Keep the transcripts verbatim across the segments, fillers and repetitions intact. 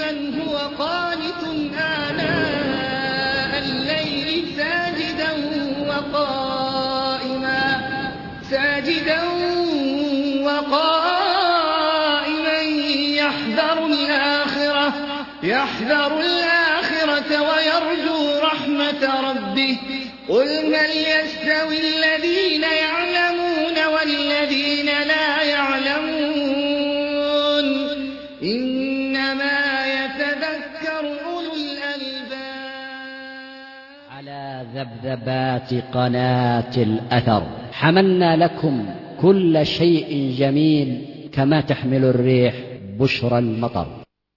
أَمَّنْ هُوَ قَانِتٌ آنَاءَ اللَّيْلِ سَاجِدًا وَقَائِمًا سَاجِدًا وَقَائِمًا يَحْذَرُ الْآخِرَةَ يَحْذَرُ الْآخِرَةَ وَيَرْجُو رَحْمَةَ رَبِّهِ قُلْ هَلْ يَسْتَوِي الَّذِينَ يَعْلَمُونَ وَالَّذِينَ لَا يَعْلَمُونَ إِنَّمَا يَتَذَكَّرُ أُولُو الْأَلْبَابِ. على ذبذبات قناة الأثر حملنا لكم كل شيء جميل كما تحمل الريح بشرى المطر.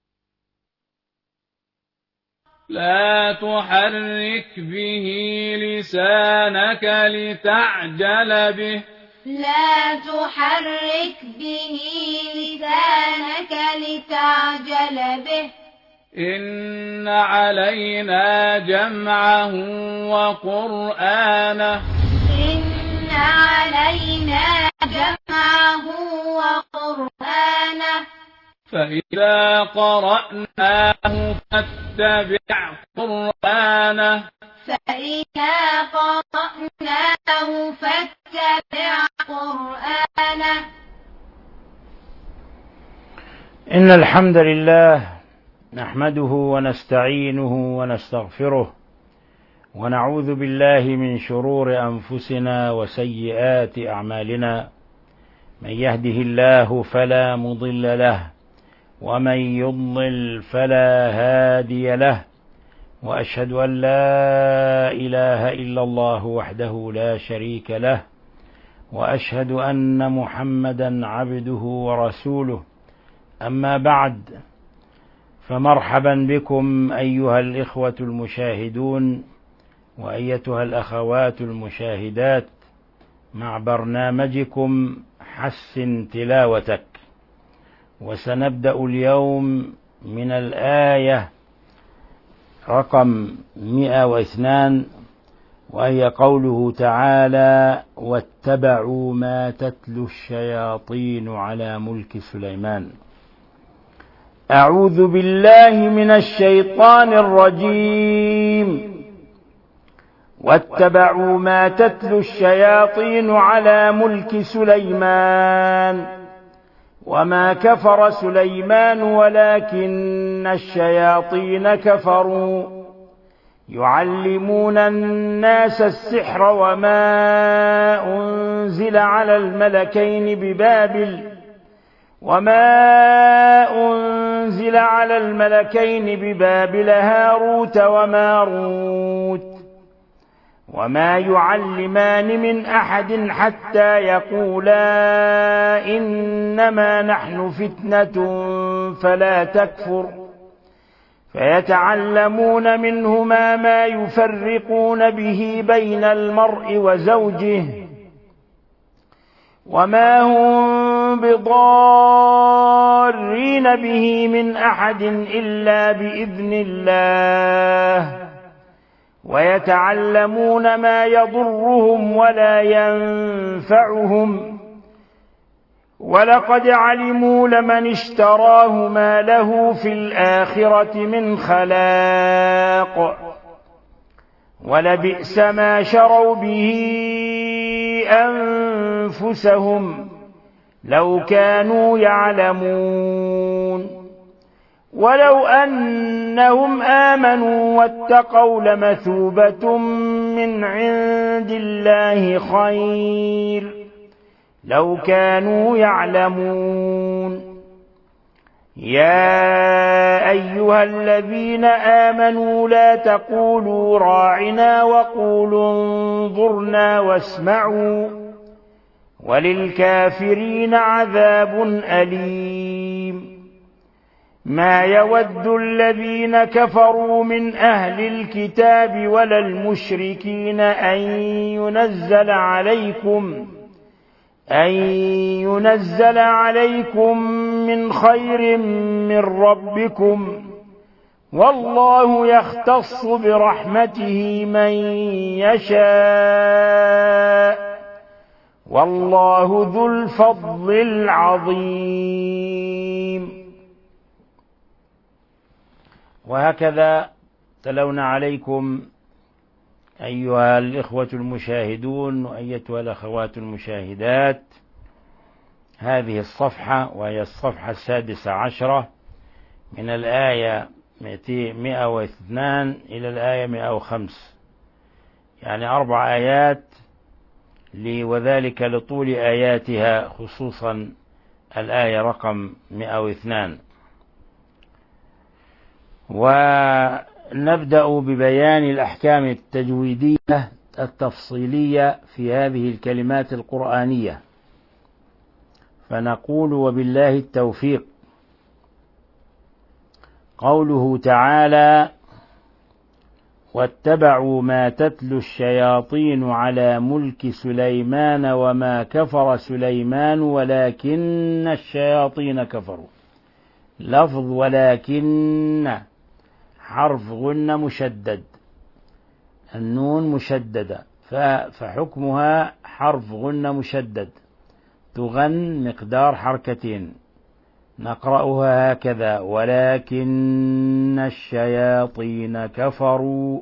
لا تحرك به لسانك لتعجل به لا تحرك به لسانك لتعجل به إن علينا جمعه وقرآنه إن علينا جمعه وقرآنه فإذا قرأناه فاتبع قرآنه فإذا قرأناه فاتبع قرآنه. إن الحمد لله نحمده ونستعينه ونستغفره ونعوذ بالله من شرور أنفسنا وسيئات أعمالنا، من يهده الله فلا مضل له ومن يضلل فلا هادي له، وأشهد أن لا إله إلا الله وحده لا شريك له، وأشهد أن محمدا عبده ورسوله. أما بعد، فمرحبا بكم أيها الإخوة المشاهدون وأيتها الأخوات المشاهدات مع برنامجكم حسن تلاوتك. وسنبدأ اليوم من الآية رقم مئة واثنان، وهي قوله تعالى: واتبعوا ما تتلو الشياطين على ملك سليمان. أعوذ بالله من الشيطان الرجيم. واتبعوا ما تتلو الشياطين على ملك سليمان وما كفر سليمان ولكن الشياطين كفروا يعلمون الناس السحر وما أنزل على الملكين ببابل وما أنزل على الملكين ببابل هاروت وماروت وما يعلمان من أحد حتى يقولا إنما نحن فتنة فلا تكفر، فيتعلمون منهما ما يفرقون به بين المرء وزوجه وما هم بضارين به من أحد إلا بإذن الله، ويتعلمون ما يضرهم ولا ينفعهم، ولقد علموا لمن اشتراه ما له في الآخرة من خلاق، ولبئس ما شروا به أنفسهم لو كانوا يعلمون. ولو أنهم آمنوا واتقوا لمثوبة من عند الله خير لو كانوا يعلمون. يا أيها الذين آمنوا لا تقولوا راعنا وقولوا انظرنا واسمعوا وللكافرين عذاب أليم. ما يود الذين كفروا من أهل الكتاب ولا المشركين أن ينزل عليكم أن ينزل عليكم من خير من ربكم، والله يختص برحمته من يشاء، والله ذو الفضل العظيم. وهكذا تلونا عليكم أيها الإخوة المشاهدون وأيتها الأخوات المشاهدات هذه الصفحة، وهي الصفحة السادسة عشرة من الآية مئة واثنان إلى الآية مئة وخمس، يعني أربع آيات، وذلك لطول آياتها، خصوصا الآية رقم مئة واثنان. ونبدأ ببيان الأحكام التجويدية التفصيلية في هذه الكلمات القرآنية، فنقول وبالله التوفيق. قوله تعالى: واتبعوا ما تتلو الشياطين على ملك سليمان وما كفر سليمان ولكن الشياطين كفروا. لفظ ولكن حرف غنة مشدد، النون مشددة، فحكمها حرف غنة مشدد تغن مقدار حركتين، نقرأها هكذا: ولكن الشياطين كفروا.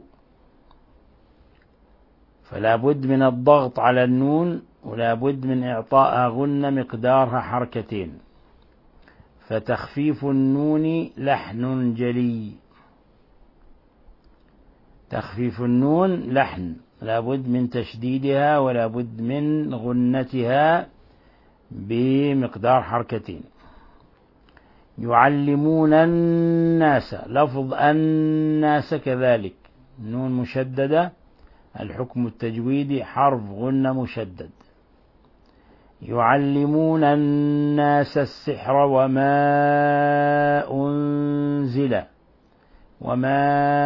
فلا بد من الضغط على النون، ولا بد من إعطائها غنة مقدارها حركتين، فتخفيف النون لحن جلي. تخفيف النون لحن، لا بد من تشديدها ولا بد من غنتها بمقدار حركتين. يعلمون الناس، لفظ الناس كذلك نون مشددة، الحكم التجويدي حرف غنة مشدد. يعلمون الناس السحر وما أنزل، وما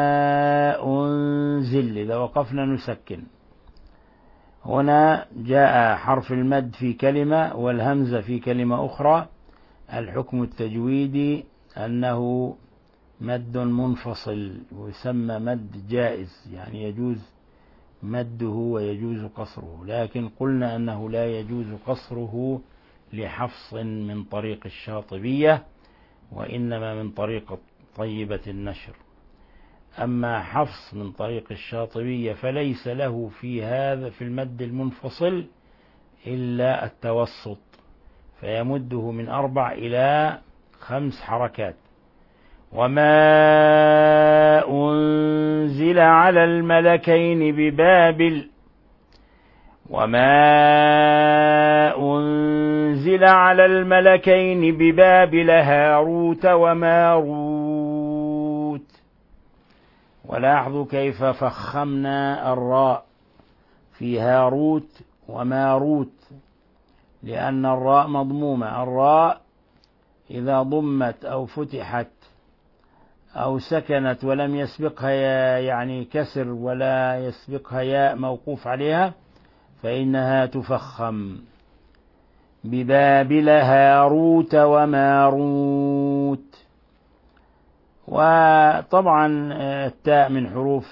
أنزل إذا وقفنا نسكن. هنا جاء حرف المد في كلمة والهمزة في كلمة أخرى، الحكم التجويدي أنه مد منفصل ويسمى مد جائز، يعني يجوز مده ويجوز قصره، لكن قلنا أنه لا يجوز قصره لحفص من طريق الشاطبية، وإنما من طريق طيبة النشر. أما حفص من طريق الشاطبية فليس له في هذا في المد المنفصل إلا التوسط، فيمده من أربع إلى خمس حركات. وما أنزل على الملكين ببابل، وما أنزل على الملكين ببابل هاروت وماروت. ولاحظوا كيف فخمنا الراء في هاروت وماروت، لأن الراء مضمومة. الراء إذا ضمت أو فتحت أو سكنت ولم يسبقها يعني كسر ولا يسبقها ياء موقوف عليها فإنها تفخم. ببابل هاروت وماروت. وطبعا التاء من حروف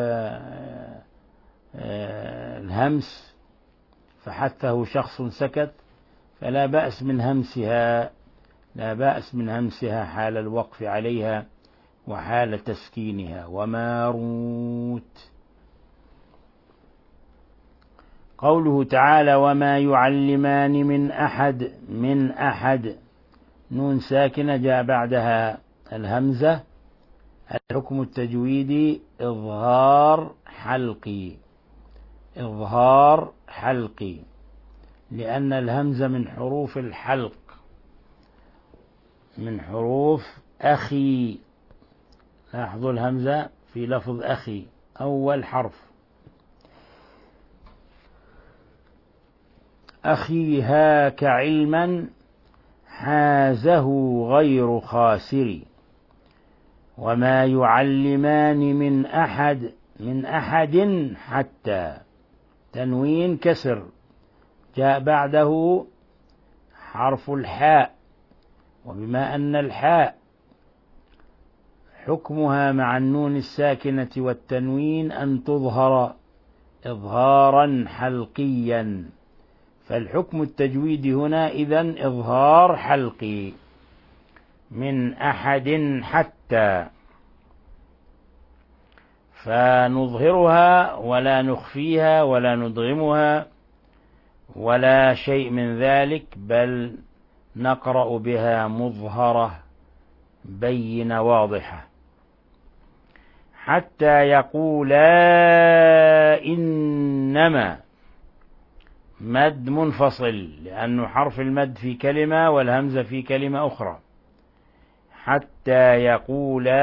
الهمس، فحثه شخص سكت، فلا بأس من همسها، لا بأس من همسها حال الوقف عليها وحال تسكينها. وماروت. قوله تعالى: وما يعلمان من أحد، من أحد نون ساكنة جاء بعدها الهمزة، الحكم التجويدي إظهار حلقي، إظهار حلقي، لأن الهمزة من حروف الحلق، من حروف أخي. لاحظوا الهمزة في لفظ أخي أول حرف. أخي هاك علما حازه غير خاسر. وما يعلمان من أحد، من أحد حتى، تنوين كسر جاء بعده حرف الحاء، وبما أن الحاء حكمها مع النون الساكنة والتنوين أن تظهر إظهارا حلقيا، فالحكم التجويدي هنا إذن إظهار حلقي. من أحد حتى. فنظهرها ولا نخفيها ولا ندغمها ولا شيء من ذلك، بل نقرأ بها مظهرة بينة واضحة، حتى يقولا إنما، مد منفصل لأنه حرف المد في كلمة والهمزة في كلمة أخرى، حتى يقولا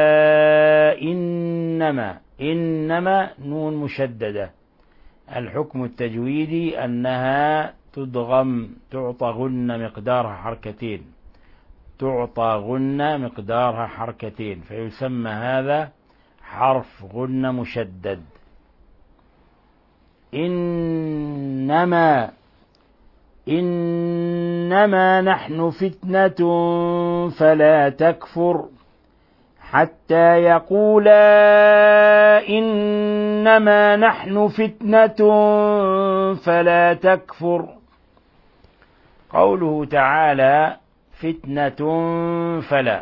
إنما. إنما نون مشددة، الحكم التجويدي أنها تدغم، تعطى غنة مقدارها حركتين، تعطى غنة مقدارها حركتين، فيسمى هذا حرف غنة مشدد. إنما إنما نحن فتنة فلا تكفر، حتى يقولا إنما نحن فتنة فلا تكفر. قوله تعالى فتنة فلا،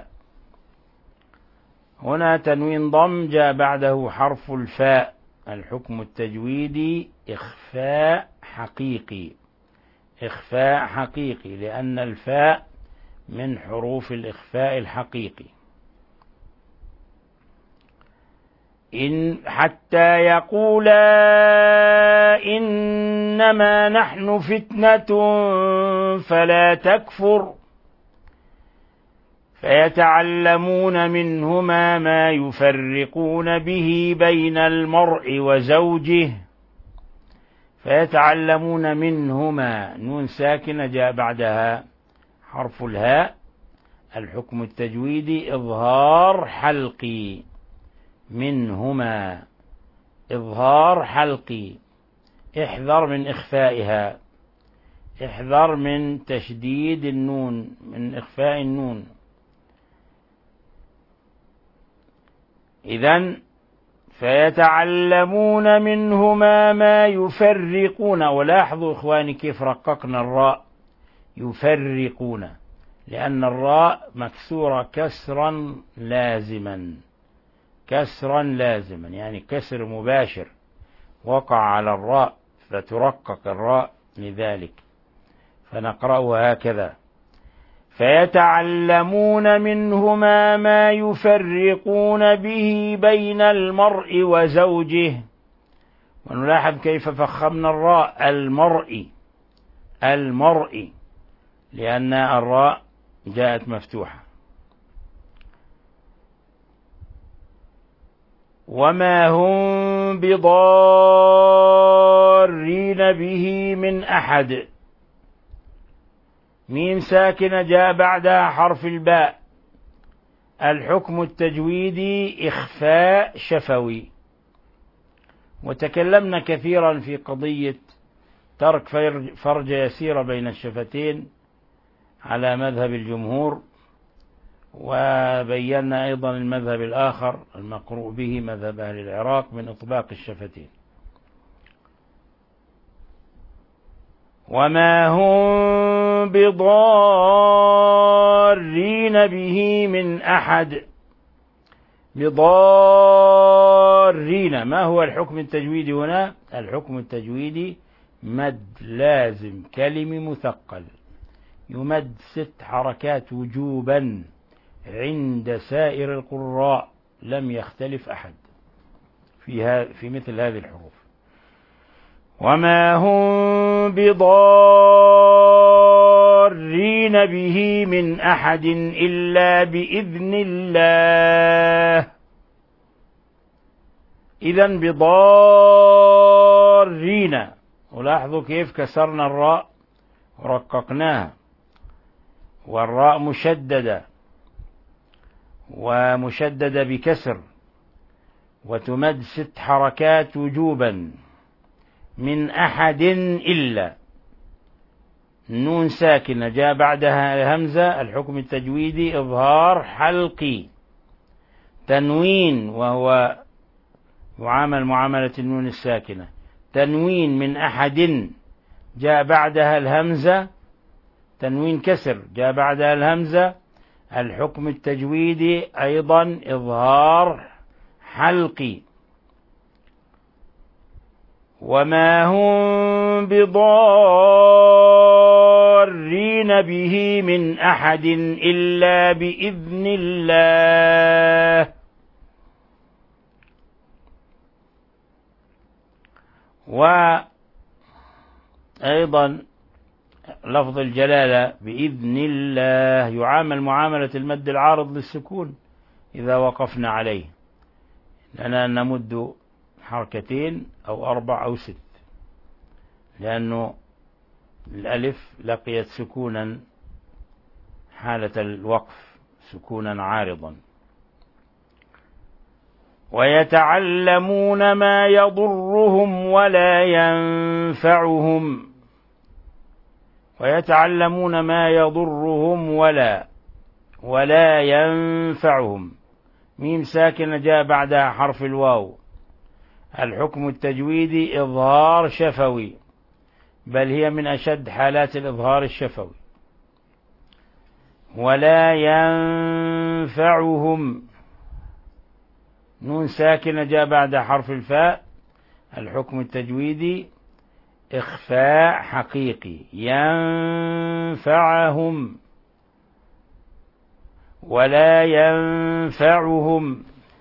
هنا تنوين ضم جاء بعده حرف الفاء، الحكم التجويدي إخفاء حقيقي، إخفاء حقيقي، لأن الفاء من حروف الإخفاء الحقيقي. إن حتى يقولا إنما نحن فتنة فلا تكفر، فيتعلمون منهما ما يفرقون به بين المرء وزوجه. فيتعلمون منهما، نون ساكنة جاء بعدها حرف الهاء، الحكم التجويدي إظهار حلقي، منهما إظهار حلقي، احذر من إخفائها، احذر من تشديد النون، من إخفاء النون. إذن فيتعلمون منهما ما يفرقون، ولاحظوا إخواني كيف رققنا الراء، يفرقون، لأن الراء مكسورة كسرا لازما، كسرا لازما يعني كسر مباشر وقع على الراء فترقق الراء لذلك، فنقرأها هكذا: فيتعلمون منهما ما يفرقون به بين المرء وزوجه. ونلاحظ كيف فخمنا الراء، المرء، المرء، لأن الراء جاءت مفتوحة. وما هم بضارين به من أحد، ميم ساكنة جاء بعدها حرف الباء، الحكم التجويدي إخفاء شفوي. وتكلمنا كثيرا في قضية ترك فرجة يسيرة بين الشفتين على مذهب الجمهور، وبينا أيضا المذهب الآخر المقروء به مذهب أهل العراق من إطباق الشفتين. وما هم بضارين به من أحد، بضارين، ما هو الحكم التجويدي هنا؟ الحكم التجويدي مد لازم كلمي مثقل، يمد ست حركات وجوبا عند سائر القراء، لم يختلف أحد في, في مثل هذه الحروف. وما هم بضارين به من أحد إلا بإذن الله. إذن بضارين، ولاحظوا كيف كسرنا الراء ورققناها، والراء مشددة، ومشددة بكسر، وتمد ست حركات وجوبا. من أحد إلا، نون ساكنة جاء بعدها الهمزة، الحكم التجويدي إظهار حلقي، تنوين وهو يعامل معاملة النون الساكنة، تنوين من أحد جاء بعدها الهمزة، تنوين كسر جاء بعدها الهمزة، الحكم التجويدي أيضا إظهار حلقي، وما هم بضارين به من أحد إلا بإذن الله. وأيضا لفظ الجلالة بإذن الله يعامل معاملة المد العارض للسكون إذا وقفنا عليه، لأننا نمد حركتين أو أربع أو ست، لأنه الألف لقيت سكونا حالة الوقف، سكونا عارضا. ويتعلمون ما يضرهم ولا ينفعهم، ويتعلمون ما يضرهم ولا ولا ينفعهم، ميم ساكنة جاء بعدها حرف الواو. الحكم التجويدي إظهار شفوي، بل هي من أشد حالات الإظهار الشفوي. ولا ينفعهم، نون ساكنة جاء بعدها حرف الفاء. الحكم التجويدي إخفاء حقيقي، ينفعهم ولا ينفعهم.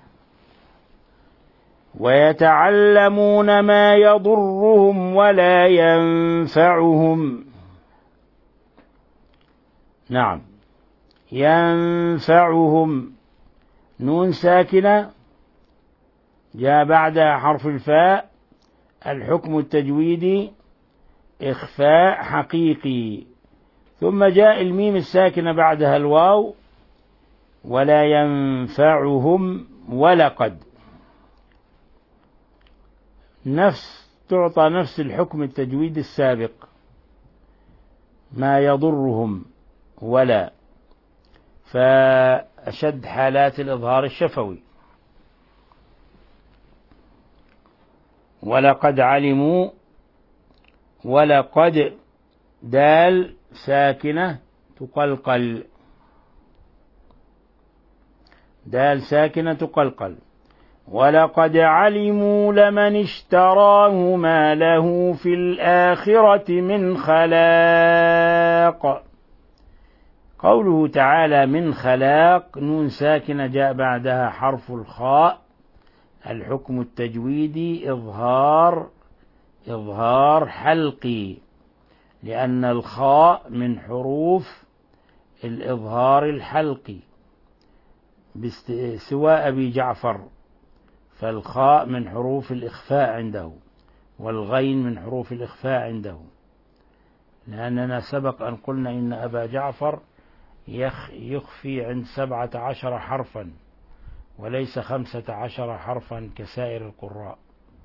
ويتعلمون ما يضرهم ولا ينفعهم، نعم ينفعهم، نون ساكنة جاء بعدها حرف الفاء. الحكم التجويدي إخفاء حقيقي، ثم جاء الميم الساكنة بعدها الواو. ولا ينفعهم ولقد، نفس تعطى نفس الحكم التجويدي السابق، ما يضرهم ولا، فأشد حالات الإظهار الشفوي. ولقد علموا، ولقد دال ساكنة تقلقل، دال ساكنة تقلقل. ولقد علموا لمن اشتراه ما له في الآخرة من خلاق. قوله تعالى من خلاق، نون ساكنة جاء بعدها حرف الخاء. الحكم التجويدي إظهار إظهار حلقي، لأن الخاء من حروف الإظهار الحلقي سواء أبي جعفر، فالخاء من حروف الإخفاء عنده، والغين من حروف الإخفاء عنده، لأننا سبق أن قلنا إن أبا جعفر يخفي عند سبعة عشر حرفا وليس خمسة عشر حرفا كسائر القراء.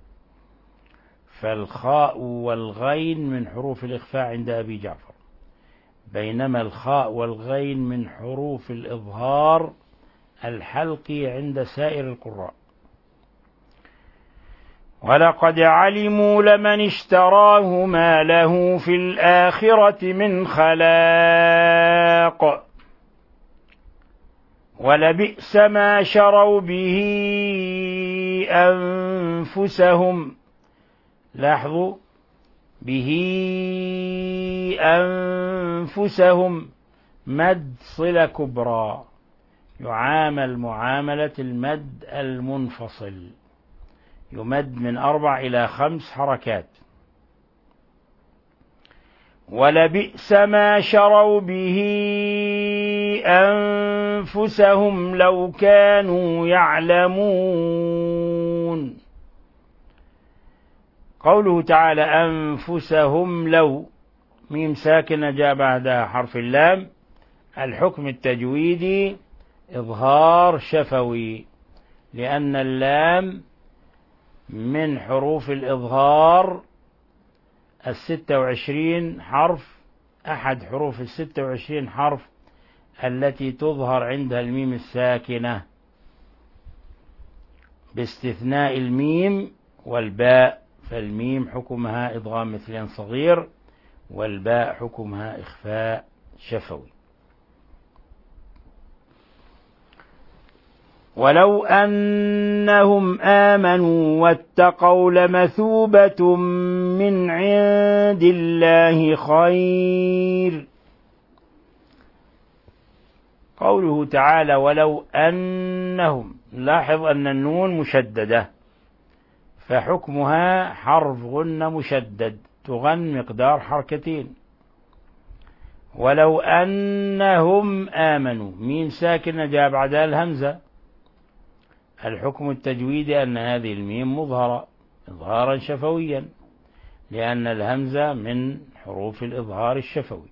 فالخاء والغين من حروف الإخفاء عند أبي جعفر، بينما الخاء والغين من حروف الإظهار الحلقي عند سائر القراء. ولقد علموا لمن اشتراه ما له في الآخرة من خلاق. ولبئس ما شروا به أنفسهم، لاحظوا به أنفسهم، مد صلة كبرى، يعامل معاملة المد المنفصل، يمد من أربع إلى خمس حركات. ولبئس ما شروا به أنفسهم لو كانوا يعلمون. قوله تعالى أنفسهم لو، ميم ساكنة جاء بعدها حرف اللام. الحكم التجويدي إظهار شفوي، لأن اللام من حروف الإظهار الستة وعشرين حرف، أحد حروف الستة وعشرين حرف التي تظهر عندها الميم الساكنة، باستثناء الميم والباء، فالميم حكمها إدغام مثلين صغير، والباء حكمها إخفاء شفوي. ولو أنهم آمنوا واتقوا لمثوبة من عند الله خير. قوله تعالى ولو أنهم، لاحظ أن النون مشددة فحكمها حرف غنة مشدد تغن مقدار حركتين. ولو أنهم آمنوا، ميم ساكنة جاء بعدها الهمزة، الحكم التجويدي أن هذه الميم مظهرة إظهارا شفويا لأن الهمزة من حروف الإظهار الشفوي.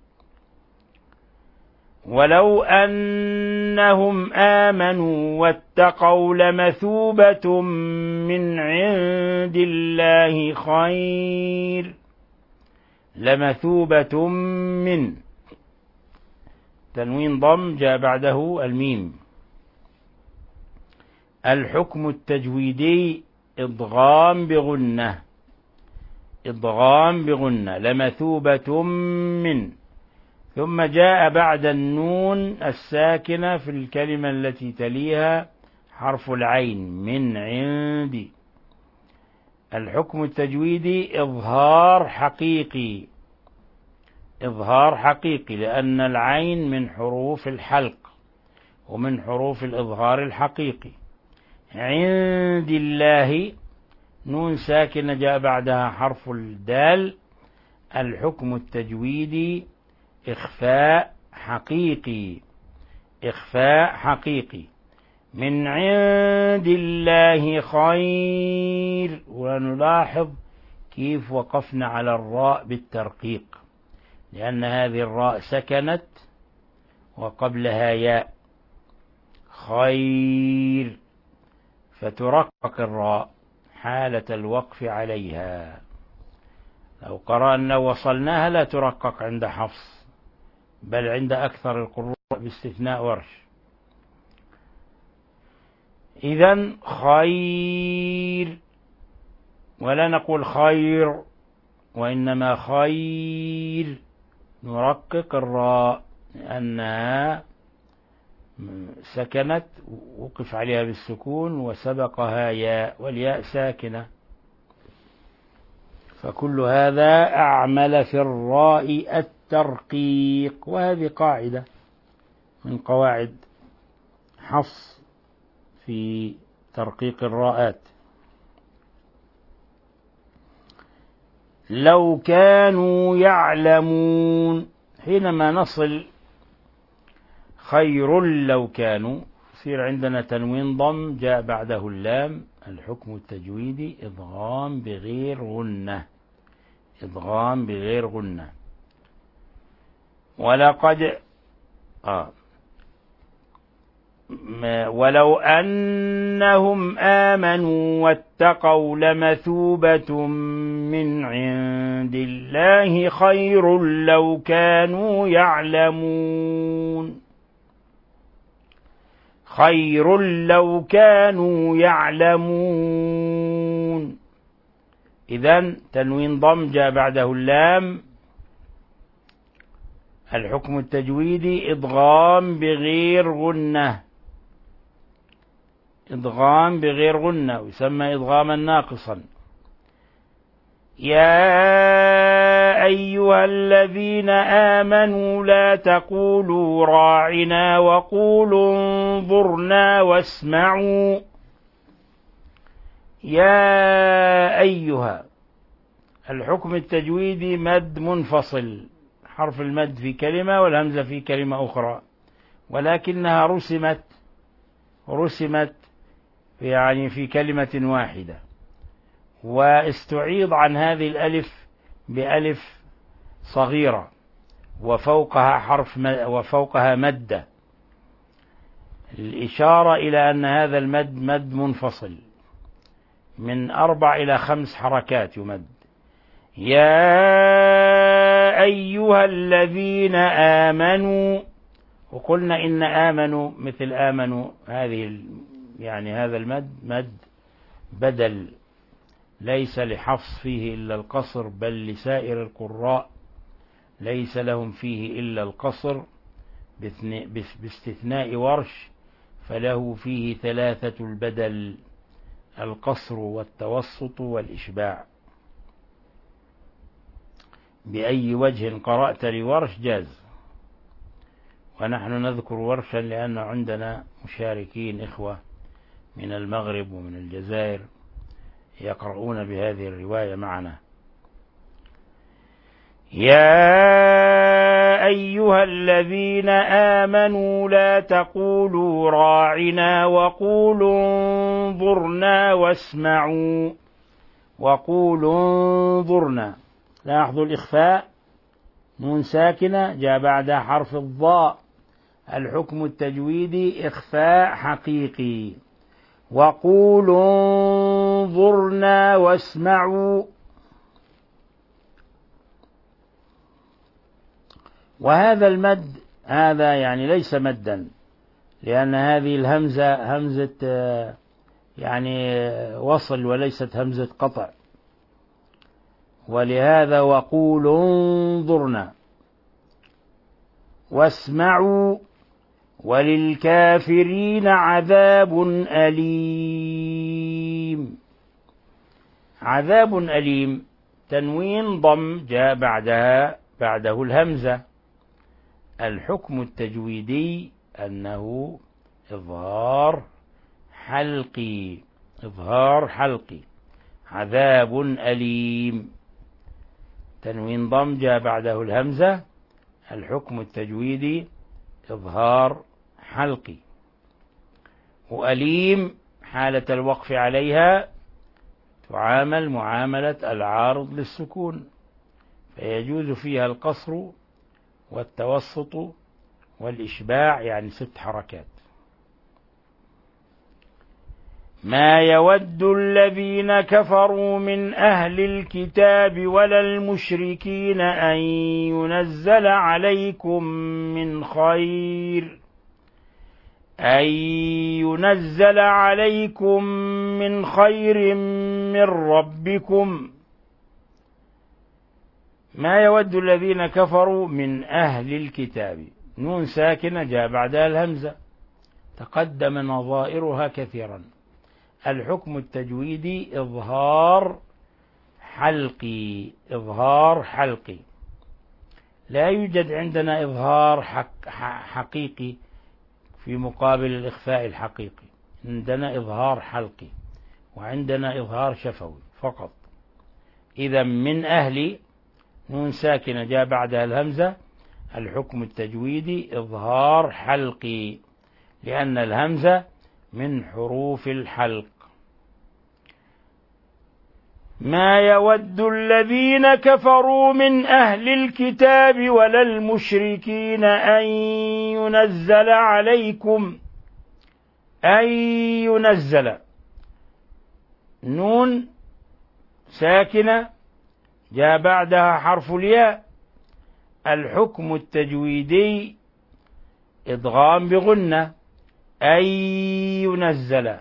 ولو أنهم آمنوا واتقوا لمثوبة من عند الله خير. لمثوبة من، تنوين ضم جاء بعده الميم. الحكم التجويدي إضغام بغنة، إضغام بغنة. لمثوبة من، ثم جاء بعد النون الساكنة في الكلمة التي تليها حرف العين من عندي. الحكم التجويدي إظهار حقيقي، إظهار حقيقي لأن العين من حروف الحلق ومن حروف الإظهار الحقيقي. عند الله نون ساكنة جاء بعدها حرف الدال. الحكم التجويدي إخفاء حقيقي، إخفاء حقيقي. من عند الله خير. ونلاحظ كيف وقفنا على الراء بالترقيق لأن هذه الراء سكنت وقبلها ياء خير، فترقق الراء حالة الوقف عليها. لو قرأنا وصلناها لا ترقق عند حفص بل عند أكثر القراء باستثناء ورش. إذن خير، ولا نقول خير وإنما خير، نرقق الراء لأنها سكنت وقف عليها بالسكون وسبقها ياء والياء ساكنة، فكل هذا أعمل في الراء الترقيق. وهذه قاعدة من قواعد حفص في ترقيق الراءات. لو كانوا يعلمون، حينما نصل خير لو كانوا يصير عندنا تنوين ضم جاء بعده اللام. الحكم التجويدي إضغام بغير غنة، إضغام بغير غنة. ولقد آه ولو أنهم آمنوا واتقوا لمثوبة من عند الله خير لو كانوا يعلمون. خير لو كانوا يعلمون. إذن تنوين ضم جاء بعده اللام. الحكم التجويدي إضغام بغير غنة، إضغام بغير غنة، ويسمى إضغاما ناقصا. يا أيها الذين آمنوا لا تقولوا راعنا وقولوا انظرنا واسمعوا. يا أيها، الحكم التجويدي مد منفصل، حرف المد في كلمة والهمزة في كلمة أخرى، ولكنها رسمت رسمت يعني في كلمة واحدة، واستعيض عن هذه الألف بألف صغيرة وفوقها حرف وفوقها مدة، الإشارة إلى أن هذا المد مد منفصل من أربع إلى خمس حركات يمد. يا أيها الذين آمنوا، وقلنا إن آمنوا مثل آمنوا هذه يعني هذا المد مد بدل، ليس لحفص فيه إلا القصر بل لسائر القراء ليس لهم فيه إلا القصر باستثناء ورش، فله فيه ثلاثة البدل: القصر والتوسط والإشباع. بأي وجه قرأت لورش جاز، ونحن نذكر ورشا لأن عندنا مشاركين إخوة من المغرب ومن الجزائر يقرؤون بهذه الرواية معنا. يا أيها الذين آمنوا لا تقولوا راعنا وقولوا انظرنا واسمعوا. وقولوا انظرنا، لاحظوا الإخفاء، نون ساكنة جاء بعدها حرف الضاء. الحكم التجويدي إخفاء حقيقي. وقولوا انظرنا واسمعوا. وهذا المد هذا يعني ليس مدا، لأن هذه الهمزة همزة يعني وصل وليست همزة قطع، ولهذا وقولوا انظرنا واسمعوا وللكافرين عذاب أليم. عذاب أليم تنوين ضم جاء بعدها بعده الهمزة. الحكم التجويدي أنه إظهار حلقي، إظهار حلقي. عذاب أليم تنوين ضم جاء بعده الهمزة. الحكم التجويدي إظهار حلقي. وأليم حالة الوقف عليها تعامل معاملة العارض للسكون، فيجوز فيها القصر والتوسط والإشباع، يعني ست حركات. ما يود الذين كفروا من أهل الكتاب ولا المشركين أن ينزل عليكم من خير أن ينزل عليكم من خير من ربكم. ما يود الذين كفروا من أهل الكتاب، نون ساكنة جاء بعدها الهمزة، تقدم نظائرها كثيرا. الحكم التجويدي إظهار حلقي، إظهار حلقي. لا يوجد عندنا إظهار حق حقيقي في مقابل الإخفاء الحقيقي، عندنا إظهار حلقي وعندنا إظهار شفوي فقط. إذا من أهل نون ساكنة جاء بعدها الهمزة، الحكم التجويدي إظهار حلقي، لأن الهمزة من حروف الحلق. ما يود الذين كفروا من أهل الكتاب ولا المشركين أن ينزل عليكم أن ينزل، نون ساكنة جاء بعدها حرف الياء. الحكم التجويدي إدغام بغنة، أن ينزل.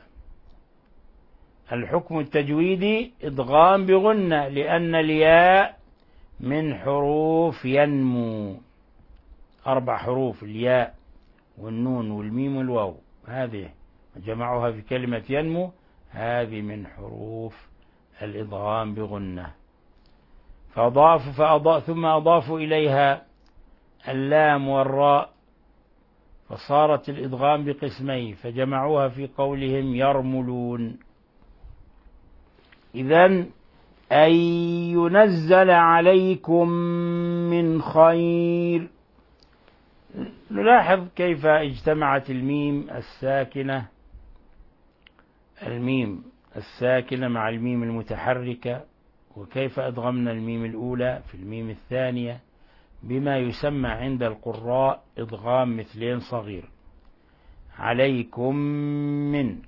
الحكم التجويدي إدغام بغنة، لأن الياء من حروف ينمو، أربع حروف: الياء والنون والميم والواو، هذه جمعوها في كلمة ينمو، هذه من حروف الإدغام بغنة. فأضاف فأضاف ثم أضافوا إليها اللام والراء، فصارت الإدغام بقسمين، فجمعوها في قولهم يرملون. إذن أن ينزل عليكم من خير. نلاحظ كيف اجتمعت الميم الساكنة الميم الساكنة مع الميم المتحركة، وكيف أدغمنا الميم الأولى في الميم الثانية بما يسمى عند القراء إدغام مثلين صغير. عليكم من،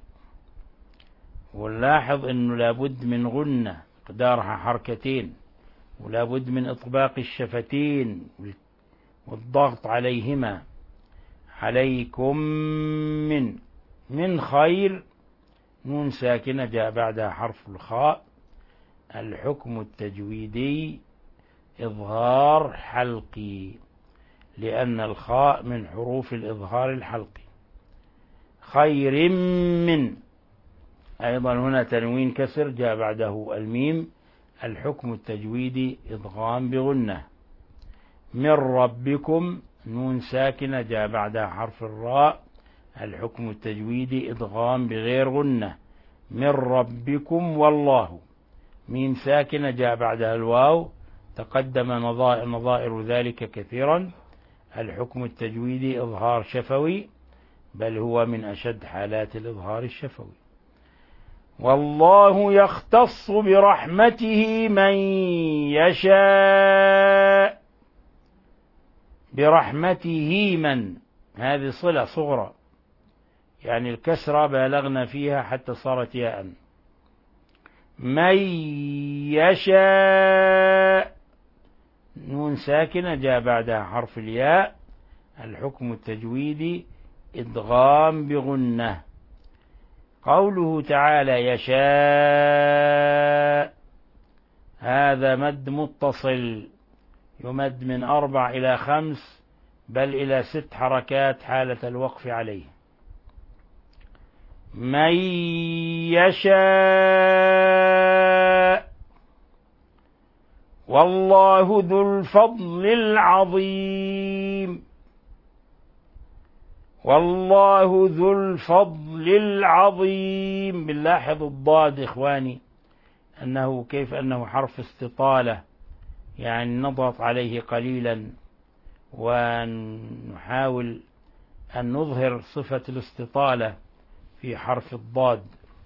ونلاحظ أنه لابد من غنة مقدارها حركتين، ولابد من إطباق الشفتين والضغط عليهما. عليكم من، من خير، نون ساكنة جاء بعدها حرف الخاء. الحكم التجويدي إظهار حلقي، لأن الخاء من حروف الإظهار الحلقي. خير من، أيضا هنا تنوين كسر جاء بعده الميم. الحكم التجويدي إدغام بغنة. من ربكم نون ساكنة جاء بعدها حرف الراء. الحكم التجويدي إدغام بغير غنة. من ربكم والله ميم ساكنة جاء بعدها الواو. تقدم نظائر ذلك كثيرا. الحكم التجويدي إظهار شفوي، بل هو من أشد حالات الإظهار الشفوي. والله يختص برحمته من يشاء. برحمته من، هذه صلة صغرى، يعني الكسرة بالغنا فيها حتى صارت ياء. من يشاء نون ساكنة جاء بعدها حرف الياء. الحكم التجويدي إدغام بغنة. قوله تعالى يشاء هذا مد متصل، يمد من أربع إلى خمس بل إلى ست حركات حالة الوقف عليه. من يشاء والله ذو الفضل العظيم. والله ذو الفضل العظيم. بنلاحظ الضاد إخواني أنه كيف أنه حرف استطالة، يعني نضغط عليه قليلا ونحاول أن نظهر صفة الاستطالة في حرف الضاد.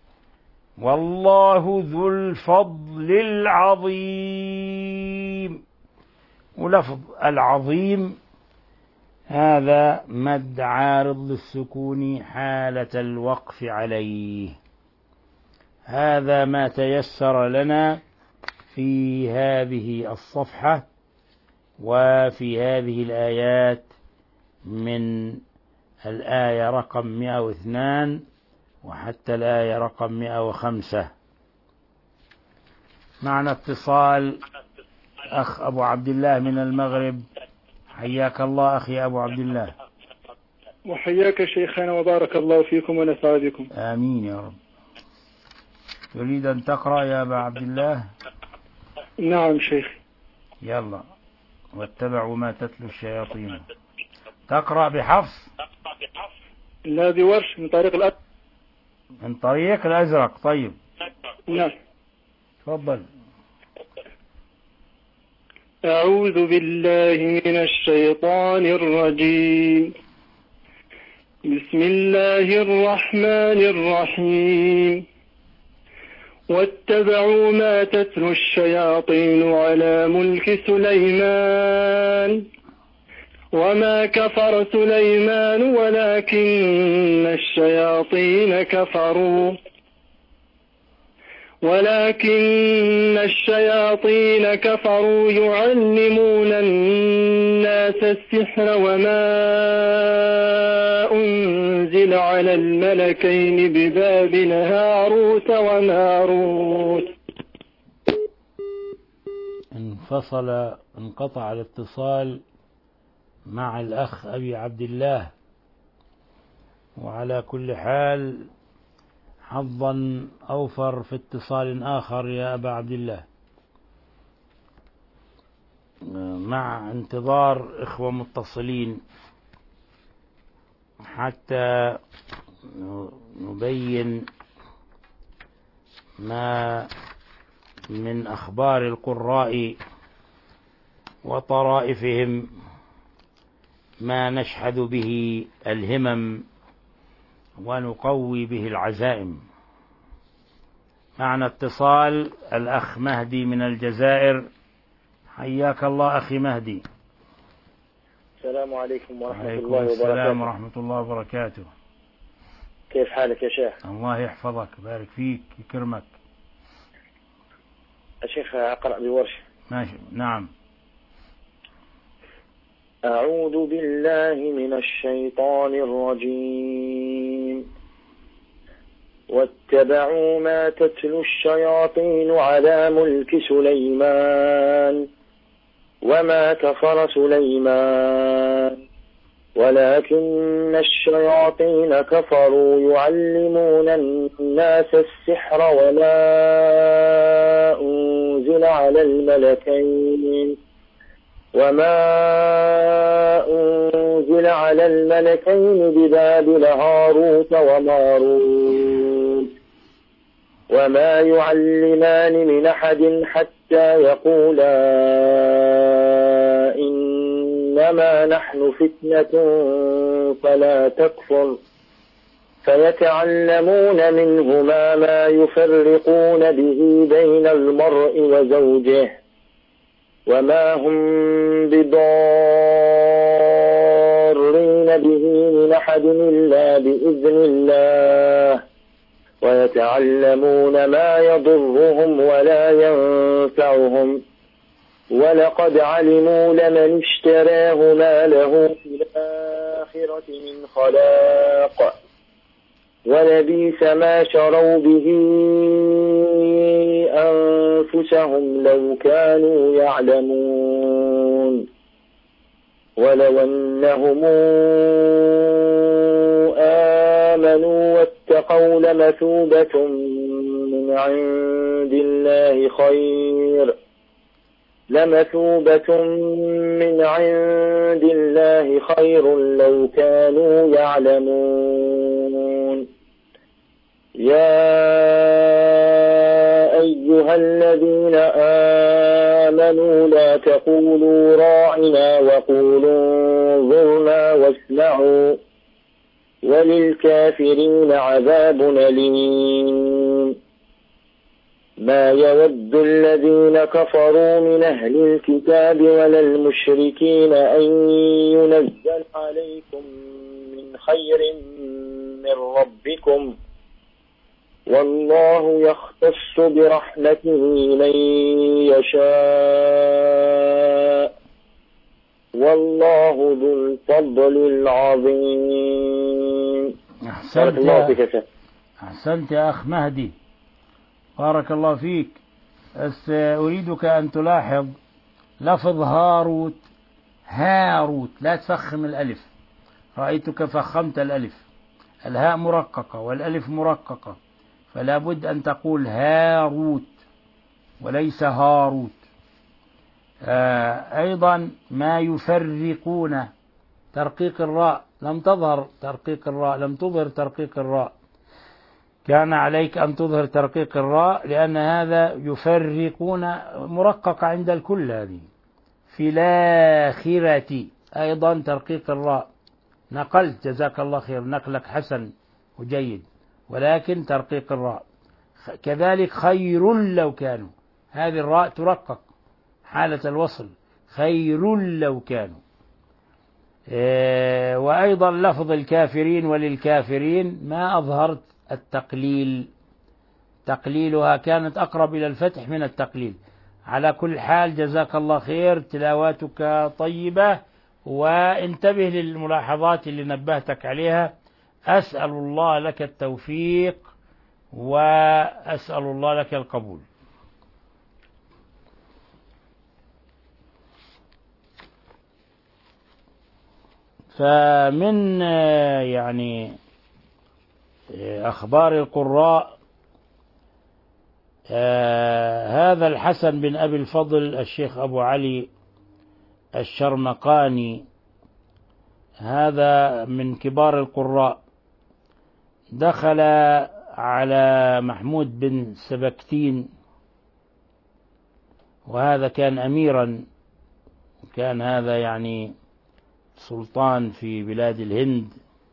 والله ذو الفضل العظيم. ولفظ العظيم هذا مد عارض للسكون حالة الوقف عليه. هذا ما تيسر لنا في هذه الصفحة وفي هذه الآيات من الآية رقم مئة واثنان وحتى الآية رقم مئة وخمسة. معنا اتصال أخ أبو عبد الله من المغرب. حياك الله أخي أبو عبد الله. وحياك شيخنا وبارك الله فيكم ونفع بكم. آمين يا رب. تريد أن تقرأ يا أبا عبد الله؟ نعم شيخي. يلا. واتبعوا ما تتلو الشياطين. تقرأ بحفص؟ لا بورش من طريق الأزرق. من طريق الأزرق. طيب نعم تفضل. أعوذ بالله من الشيطان الرجيم. بسم الله الرحمن الرحيم. واتبعوا ما تتلو الشياطين على ملك سليمان وما كفر سليمان ولكن الشياطين كفروا ولكن الشياطين كفروا يعلمون الناس السحر وما أنزل على الملكين ببابل هاروت وماروت. انفصل انقطع الاتصال مع الأخ أبي عبد الله، وعلى كل حال حظا أوفر في اتصال آخر يا أبا عبد الله. مع انتظار إخوة متصلين حتى نبين ما من أخبار القراء وطرائفهم ما نشحذ به الهمم ونقوي به العزائم. معنا اتصال الأخ مهدي من الجزائر. حياك الله أخي مهدي. السلام عليكم ورحمة عليكم الله وبركاته. السلام ورحمة الله وبركاته. كيف حالك يا شيخ؟ الله يحفظك بارك فيك يكرمك. يا شيخ أقرأ بورش. ماشي. نعم. أعوذ بالله من الشيطان الرجيم. واتبعوا ما تتلو الشياطين على ملك سليمان وما كفر سليمان ولكن الشياطين كفروا يعلمون الناس السحر وما أنزل على الملكين وما أنزل على الملكين ببابل هاروت وماروت وما يعلمان من أحد حتى يقولا إنما نحن فتنة فلا تكفر فيتعلمون منهما ما يفرقون به بين المرء وزوجه وما هم بضارين به من أحد إلا بإذن الله ويتعلمون ما يضرهم ولا ينفعهم ولقد علموا لمن اشتراه ما له في الآخرة من خلاق ولبئس ما شروا به أنفسهم لو كانوا يعلمون ولو أنهم آمنوا واتقوا لمثوبة من عند الله خير لمثوبة من عند الله خير لو كانوا يعلمون يا أيها الذين آمنوا لا تقولوا راعنا وقولوا انظرنا واسمعوا وللكافرين عذاب أليم ما يود الذين كفروا من أهل الكتاب ولا المشركين أن ينزل عليكم من خير من ربكم والله يختص برحمته من يشاء والله ذو الفضل العظيم. أحسنت يا, أحسنت يا أخ مهدي، بارك الله فيك. بس أريدك أن تلاحظ لفظ هاروت هاروت، لا تفخم الألف، رأيتك فخمت الألف، الهاء مرققة والألف مرققة، فلا بد أن تقول هاروت وليس هاروت. آه أيضا ما يفرقون، ترقيق الراء لم تظهر، ترقيق الراء لم تظهر ترقيق الراء، كان عليك أن تظهر ترقيق الراء لأن هذا يفرقون مرقق عند الكل. هذه في الآخرة أيضا ترقيق الراء، نقلت جزاك الله خير، نقلك حسن وجيد، ولكن ترقيق الراء. كذلك خير لو كانوا، هذه الراء ترقق حالة الوصل، خير لو كانوا. إيه وأيضا لفظ الكافرين وللكافرين ما أظهرت التقليل، تقليلها كانت أقرب إلى الفتح من التقليل. على كل حال جزاك الله خير، تلاواتك طيبة، وانتبه للملاحظات اللي نبهتك عليها. أسأل الله لك التوفيق وأسأل الله لك القبول. فمن يعني أخبار القراء آه هذا الحسن بن أبي الفضل الشيخ أبو علي الشرمقاني، هذا من كبار القراء، دخل على محمود بن سبكتين، وهذا كان أميرا، كان هذا يعني سلطان في بلاد الهند،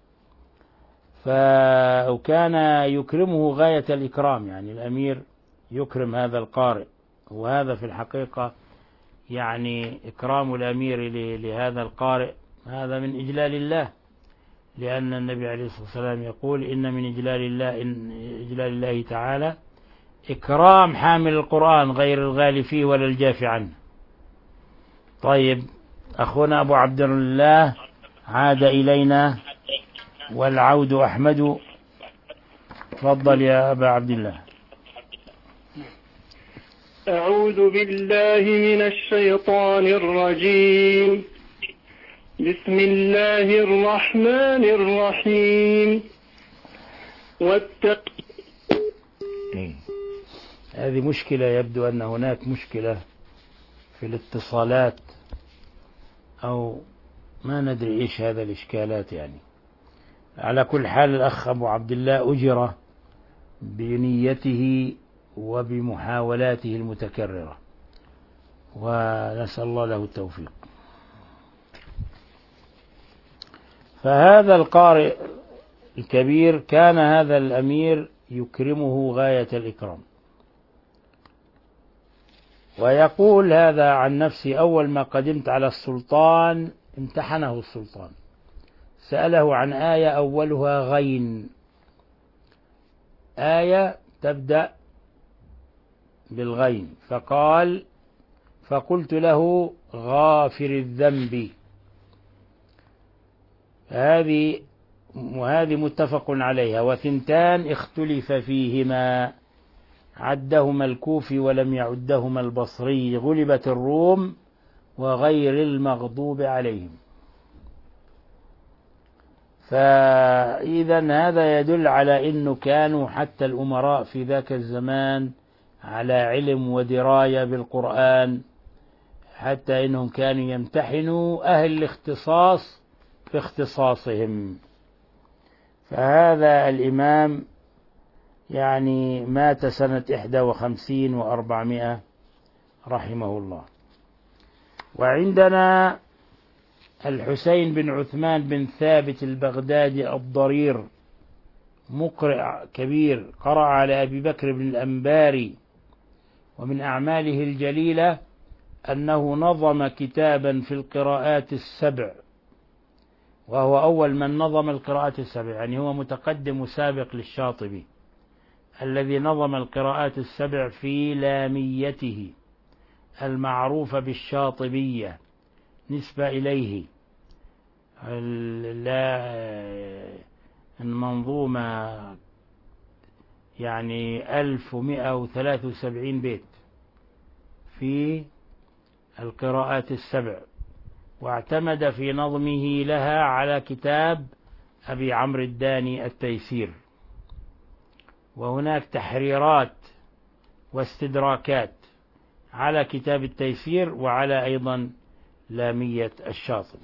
فكان يكرمه غاية الإكرام، يعني الأمير يكرم هذا القارئ، وهذا في الحقيقة يعني إكرام الأمير لهذا القارئ هذا من إجلال الله، لأن النبي عليه الصلاة والسلام يقول إن من إجلال الله إن إجلال الله تعالى إكرام حامل القرآن غير الغالي فيه ولا الجاف عنه. طيب أخونا أبو عبد الله عاد إلينا والعود أحمد، تفضل يا أبا عبد الله. أعوذ بالله من الشيطان الرجيم. بسم الله الرحمن الرحيم. واتق إيه. هذه مشكلة، يبدو أن هناك مشكلة في الاتصالات أو ما ندري إيش هذا الإشكالات يعني. على كل حال الأخ أبو عبد الله أجر بنيته وبمحاولاته المتكررة، ونسأل الله له التوفيق. فهذا القارئ الكبير كان هذا الأمير يكرمه غاية الإكرام، ويقول هذا عن نفسي: أول ما قدمت على السلطان امتحنه السلطان، سأله عن آية أولها غين، آية تبدأ بالغين، فقال: فقلت له: غافر الذنب. هذه وهذه متفق عليها، وثنتان اختلف فيهما، عدهما الكوفي ولم يعدهما البصري: غلبت الروم وغير المغضوب عليهم. فإذا هذا يدل على أنه كانوا حتى الأمراء في ذاك الزمان على علم ودراية بالقرآن، حتى إنهم كانوا يمتحنوا أهل الاختصاص في اختصاصهم. فهذا الإمام يعني مات سنة إحدى وخمسين وأربعمائة رحمه الله. وعندنا الحسين بن عثمان بن ثابت البغدادي الضرير، مقرئ كبير، قرأ على أبي بكر بن الأنباري، ومن أعماله الجليلة أنه نظم كتابا في القراءات السبع، وهو أول من نظم القراءات السبع، يعني هو متقدم وسابق للشاطبي الذي نظم القراءات السبع في لاميته المعروفة بالشاطبية نسبة إليه. المنظومة يعني ألف ومئة وثلاثة وسبعين بيت في القراءات السبع، واعتمد في نظمه لها على كتاب أبي عمرو الداني التيسير، وهناك تحريرات واستدراكات على كتاب التيسير وعلى أيضا لامية الشاطبي.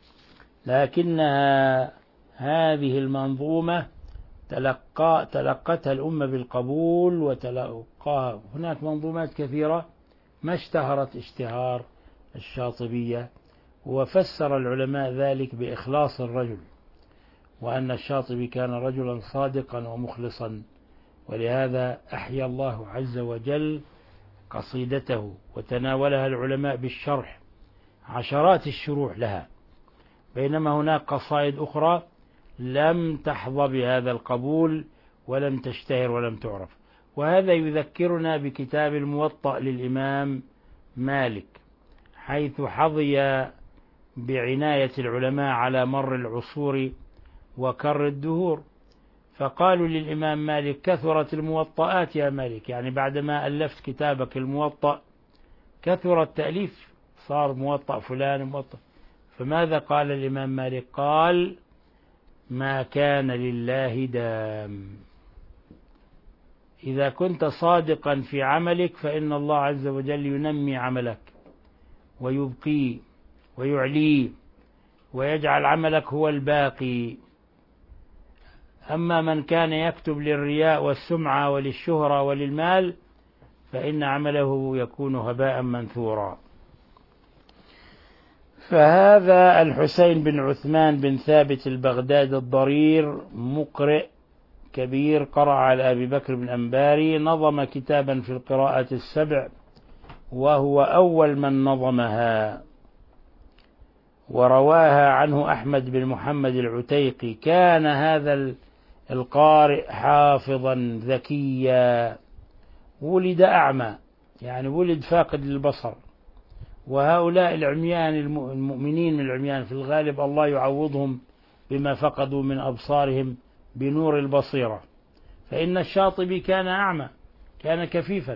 لكنها هذه المنظومة تلقى تلقتها الأمة بالقبول وتلقاها. هناك منظومات كثيرة ما اشتهرت اشتهار الشاطبية، وفسر العلماء ذلك بإخلاص الرجل، وأن الشاطبي كان رجلا صادقا ومخلصا، ولهذا أحيا الله عز وجل قصيدته وتناولها العلماء بالشرح، عشرات الشروح لها، بينما هناك قصائد أخرى لم تحظى بهذا القبول ولم تشتهر ولم تعرف. وهذا يذكرنا بكتاب الموطأ للإمام مالك، حيث حظي بعناية العلماء على مر العصور وكر الدهور، فقالوا للإمام مالك: كثرت الموطئات يا مالك، يعني بعدما ألفت كتابك الموطأ كثر التأليف، صار موطأ فلان موطأ. فماذا قال الإمام مالك؟ قال: ما كان لله دام. إذا كنت صادقا في عملك فإن الله عز وجل ينمي عملك ويبقيه ويعليه ويجعل عملك هو الباقي. أما من كان يكتب للرياء والسمعة وللشهرة وللمال فإن عمله يكون هباء منثورا. فهذا الحسين بن عثمان بن ثابت البغدادي الضرير مقرئ كبير، قرأ على أبي بكر بن الأنباري، نظم كتابا في القراءة السبع، وهو أول من نظمها، ورواها عنه أحمد بن محمد العتيقي. كان هذا القارئ حافظا ذكيا، ولد أعمى، يعني ولد فاقد للبصر، وهؤلاء العميان المؤمنين العميان في الغالب الله يعوضهم بما فقدوا من أبصارهم بنور البصيرة. فإن الشاطبي كان أعمى، كان كفيفا،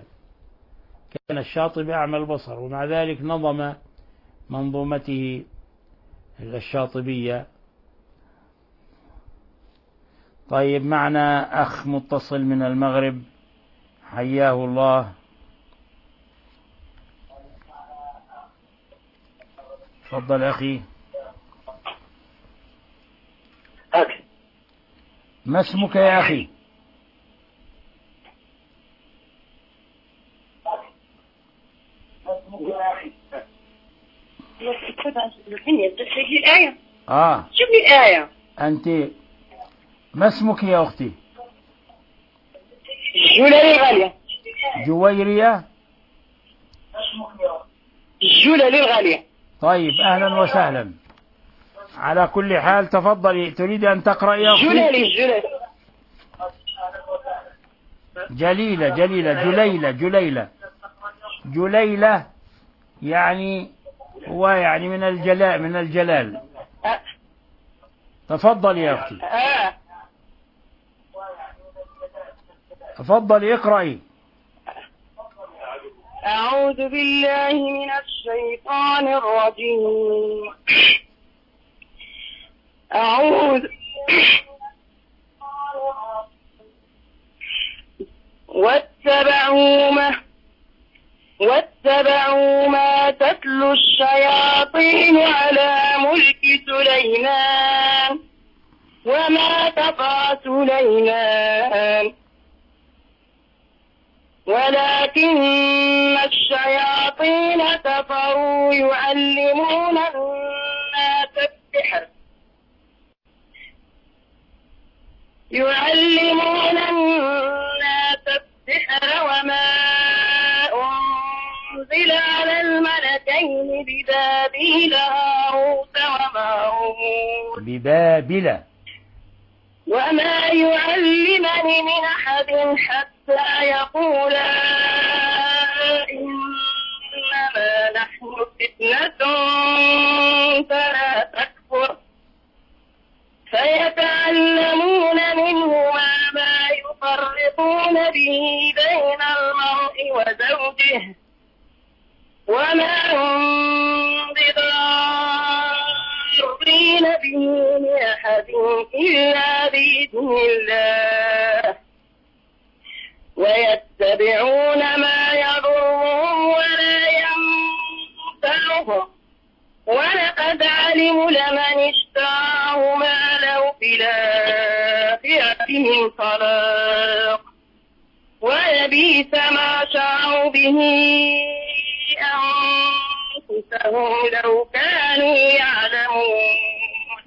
كان الشاطبي أعمى البصر، ومع ذلك نظم منظومته الشاطبية. طيب معنا أخ متصل من المغرب، حياه الله. تفضل أخي. أخي ما اسمك يا أخي؟ آه شوف لي الآية. أنت ما اسمك يا أختي؟ جولة الغالية. جويرية. جولة الغالية. طيب أهلا وسهلا. على كل حال تفضلي، تريد أن تقرأ يا أختي؟ جولة جولة جليلة جليلة جليلة جليلة جليلة يعني هو يعني من الجلال من الجلال. أه. تفضل يا أختي. آه. تفضلي اقرأي. أعوذ بالله من الشيطان الرجيم. أعوذ واتبعوا ما واتبعوا ما تتلو الشياطين على ملك سليمان وما كفر سليمان ولكن الشياطين كفروا يعلمون الناس السحر يعلمون الناس السحر وما أنزل على الملكين ببابل هاروت وماروت ببابل وما يعلمان من أحد حتى يقولا إنما نحن فتنة فلا تكفر فيتعلمون منهما ما يفرقون به بين المرء وزوجه وما هم بضارين به من أحد إلا بإذن الله ويتبعون ما يضرهم ولا ينفعهم ولقد علموا لمن اشتراه ما له في الآخرة من خلاق ولبئس ما شروا به أنفسهم لو كانوا يعلمون.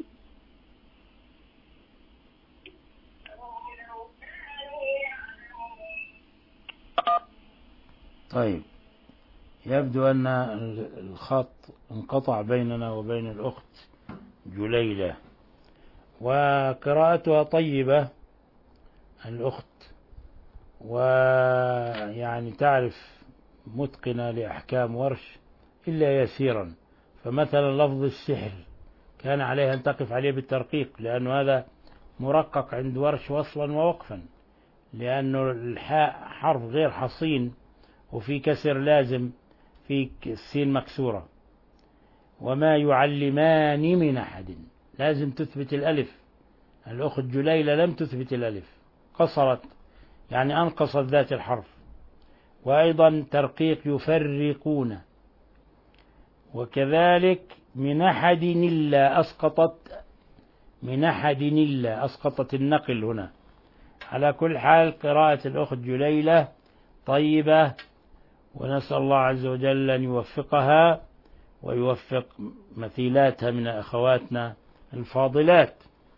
طيب يبدو أن الخط انقطع بيننا وبين الأخت جليلة، وقراءتها طيبة الأخت، ويعني تعرف متقنة لأحكام ورش إلا يسيرا. فمثلا لفظ السحر كان عليها أن تقف عليه بالترقيق، لأنه هذا مرقق عند ورش وصلا ووقفا، لأنه الحاء حرف غير حصين وفي كسر لازم في السين مكسورة. وما يعلمان من أحد لازم تثبت الألف. الأخت جليلة لم تثبت الألف، قصرت يعني أنقصت ذات الحرف. وأيضا ترقيق يفرقون، وكذلك من أحد إلا أسقطت من أحد إلا أسقطت النقل هنا. على كل حال قراءة الأخت جليلة طيبة، ونسأل الله عز وجل أن يوفقها ويوفق مثيلاتها من أخواتنا الفاضلات.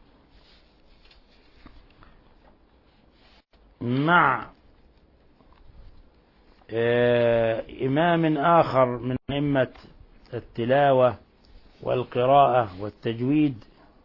مع إمام آخر من أئمة التلاوة والقراءة والتجويد،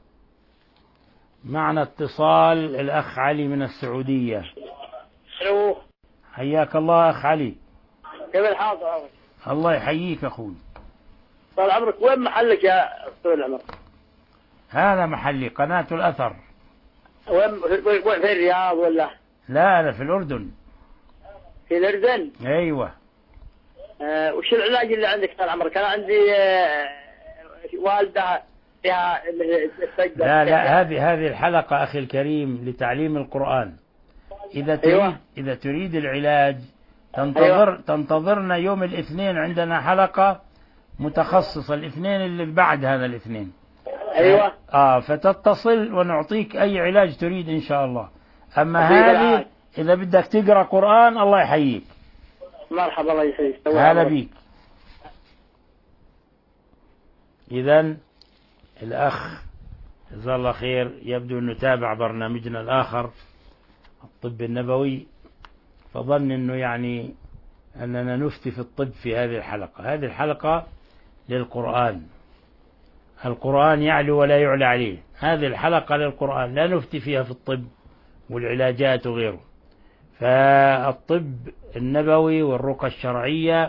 معنا اتصال الأخ علي من السعودية. الو، حياك الله أخ علي. كيف الحال؟ الله يحييك أخوي. طال عمرك، وين محلك يا طويل العمر؟ هذا محلي قناة الأثر. وين وين في الرياض ولا؟ لا أنا في الأردن. في الأردن؟ أيوة. آه وش العلاج اللي عندك طال عمرك؟ أنا عندي آه والدة فيها السجدة. لا لا هذه هذه الحلقة أخي الكريم لتعليم القرآن. إذا تريد أيوة. إذا تريد العلاج تنتظر أيوة. تنتظرنا يوم الاثنين، عندنا حلقة متخصصة الاثنين اللي بعد هذا الاثنين. أيوة. آه فتتصل ونعطيك أي علاج تريد إن شاء الله. أما هذه إذا بدك تقرأ قرآن الله يحييك. مرحبا الله يحييك. هلا بيك. إذن الأخ جزاه الله خير يبدو أنه تابع برنامجنا الآخر الطب النبوي، فظن أنه يعني أننا نفتي في الطب في هذه الحلقة. هذه الحلقة للقرآن، القرآن يعلو ولا يعلى عليه. هذه الحلقة للقرآن، لا نفتي فيها في الطب والعلاجات وغيره. فالطب النبوي والرقى الشرعية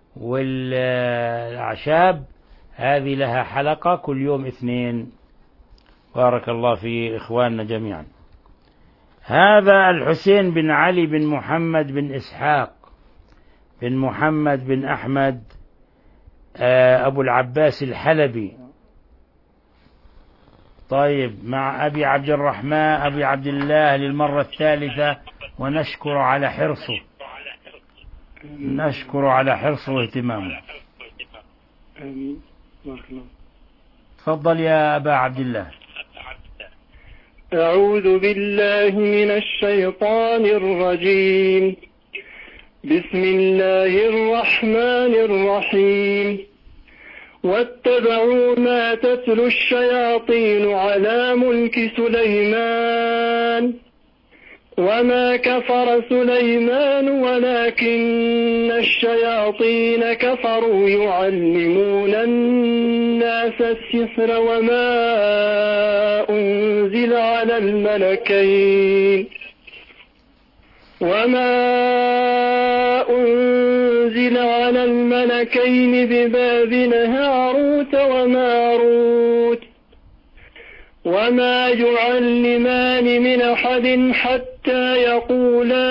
والأعشاب هذه لها حلقة كل يوم اثنين. بارك الله في إخواننا جميعا. هذا الحسين بن علي بن محمد بن إسحاق بن محمد بن أحمد أبو العباس الحلبي. طيب، مع أبي عبد الرحمن أبي عبد الله للمرة الثالثة، ونشكر على حرصه نشكر على حرصه واهتمامه. آمين. بارك الله. تفضل يا أبا عبد الله. أعوذ بالله من الشيطان الرجيم. بسم الله الرحمن الرحيم. واتبعوا ما تتلو الشياطين على ملك سليمان وما كفر سليمان ولكن الشياطين كفروا يعلمون الناس السحر وما أنزل على الملكين وما أنزل على الملكين ببابل هاروت وماروت وما يعلمان من أحد حتى يقولا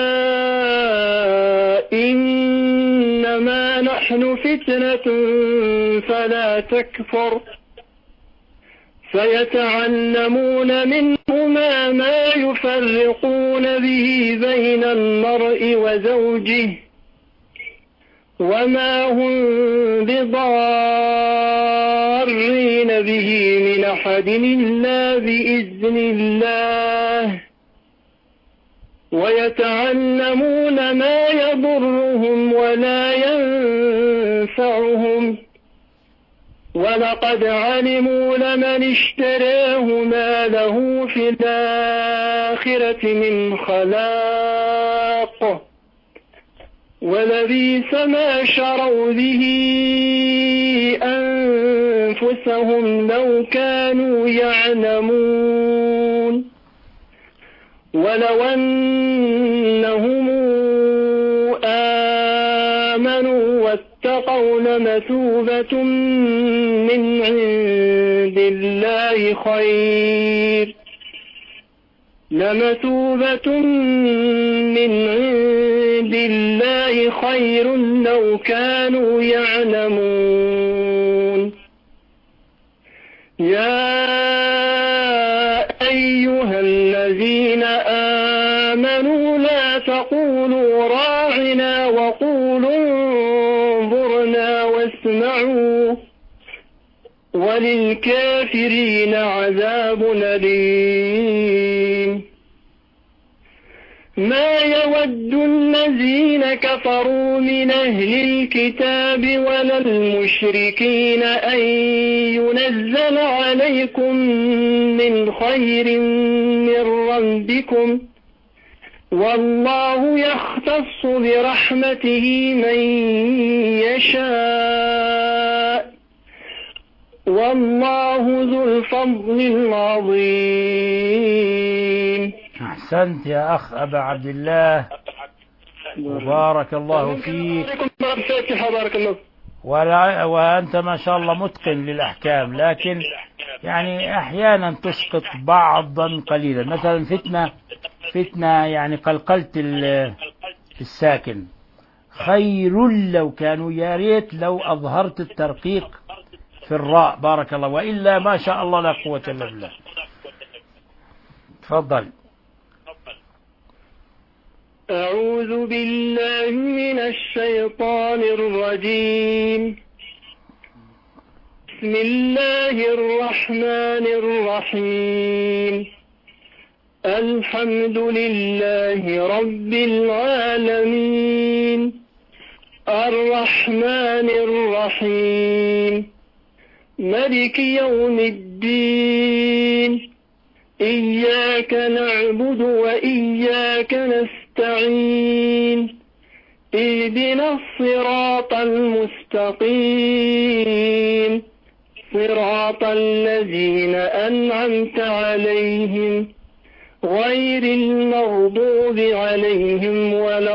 إنما نحن فتنة فلا تكفر فيتعلمون منهما ما يفرقون به بين المرء وزوجه وما هم بضارين به من أحد إلا بإذن الله ويتعلمون ما يضرهم ولا ينفعهم ولقد علموا لمن اشتراه ما له في الآخرة من خلاق ولبئس ما شروا به أنفسهم لو كانوا يعلمون ولو أنهم آمنوا واتقوا لمثوبة من عند الله خير لمثوبة من عند الله خير لو كانوا يعلمون يا أيها الذين آمنوا لا تقولوا راعنا وقولوا انظرنا واسمعوا وللكافرين عذاب أليم ما يود الذين كفروا من أهل الكتاب ولا المشركين أن ينزل عليكم من خير من ربكم والله يختص برحمته من يشاء والله ذو الفضل العظيم. أحسنت يا أخ أبا عبد الله وبارك الله فيك ولا وأنت ما شاء الله متقن للأحكام، لكن يعني أحيانا تسقط بعضا قليلا. مثلا فتنة فتنة يعني قلقلت الساكن خير لو كانوا، يا ريت لو أظهرت الترقيق في الراء. بارك الله. وإلا ما شاء الله لا قوة إلا بالله. تفضل. أعوذ بالله من الشيطان الرجيم. بسم الله الرحمن الرحيم. الحمد لله رب العالمين الرحمن الرحيم مالك يوم الدين إياك نعبد وإياك نستعين اهدنا الصراط المستقيم صراط الذين أنعمت عليهم غير المغضوب عليهم ولا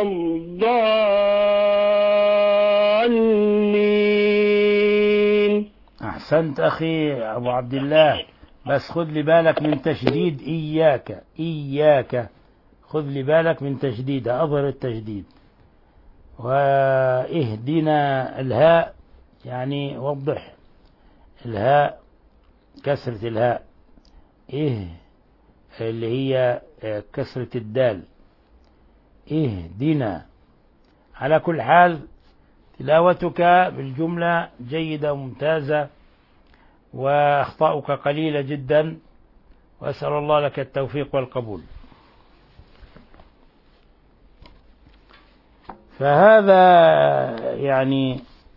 الضالين. أحسنت أخي أبو عبد الله، بس خذ لي بالك من تشديد إياك. إياك خذ لي بالك من تشديد، أظهر التشديد. واهدنا الهاء يعني وضح الهاء، كسرة الهاء إيه اللي هي كسرة الدال. اهدنا. على كل حال تلاوتك بالجملة جيدة وممتازة، وأخطاؤك قليلة جدا، وأسأل الله لك التوفيق والقبول. فهذا يعني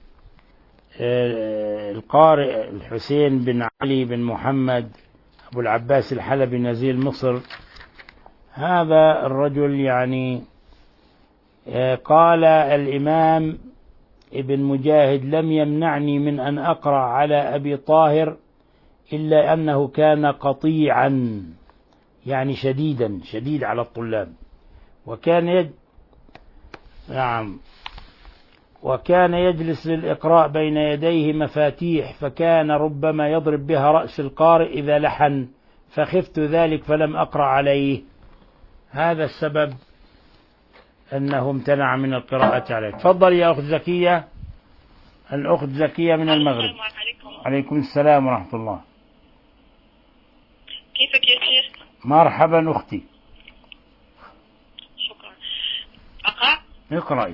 القارئ الحسين بن علي بن محمد أبو العباس الحلبي نزيل مصر، هذا الرجل يعني قال الإمام ابن مجاهد: لم يمنعني من أن أقرأ على أبي طاهر إلا أنه كان قطيعا، يعني شديدا شديد على الطلاب، وكان يج... نعم وكان يجلس للإقراء بين يديه مفاتيح، فكان ربما يضرب بها رأس القارئ إذا لحن، فخفت ذلك فلم أقرأ عليه. هذا السبب أنه امتنع من القراءة عليه. تفضل يا أخت زكية. الأخت زكية من المغرب. السلام عليكم. عليكم السلام ورحمة الله. كيفك يا شيخ؟ مرحبا أختي. شكرا. أقرأ؟ اقرأي.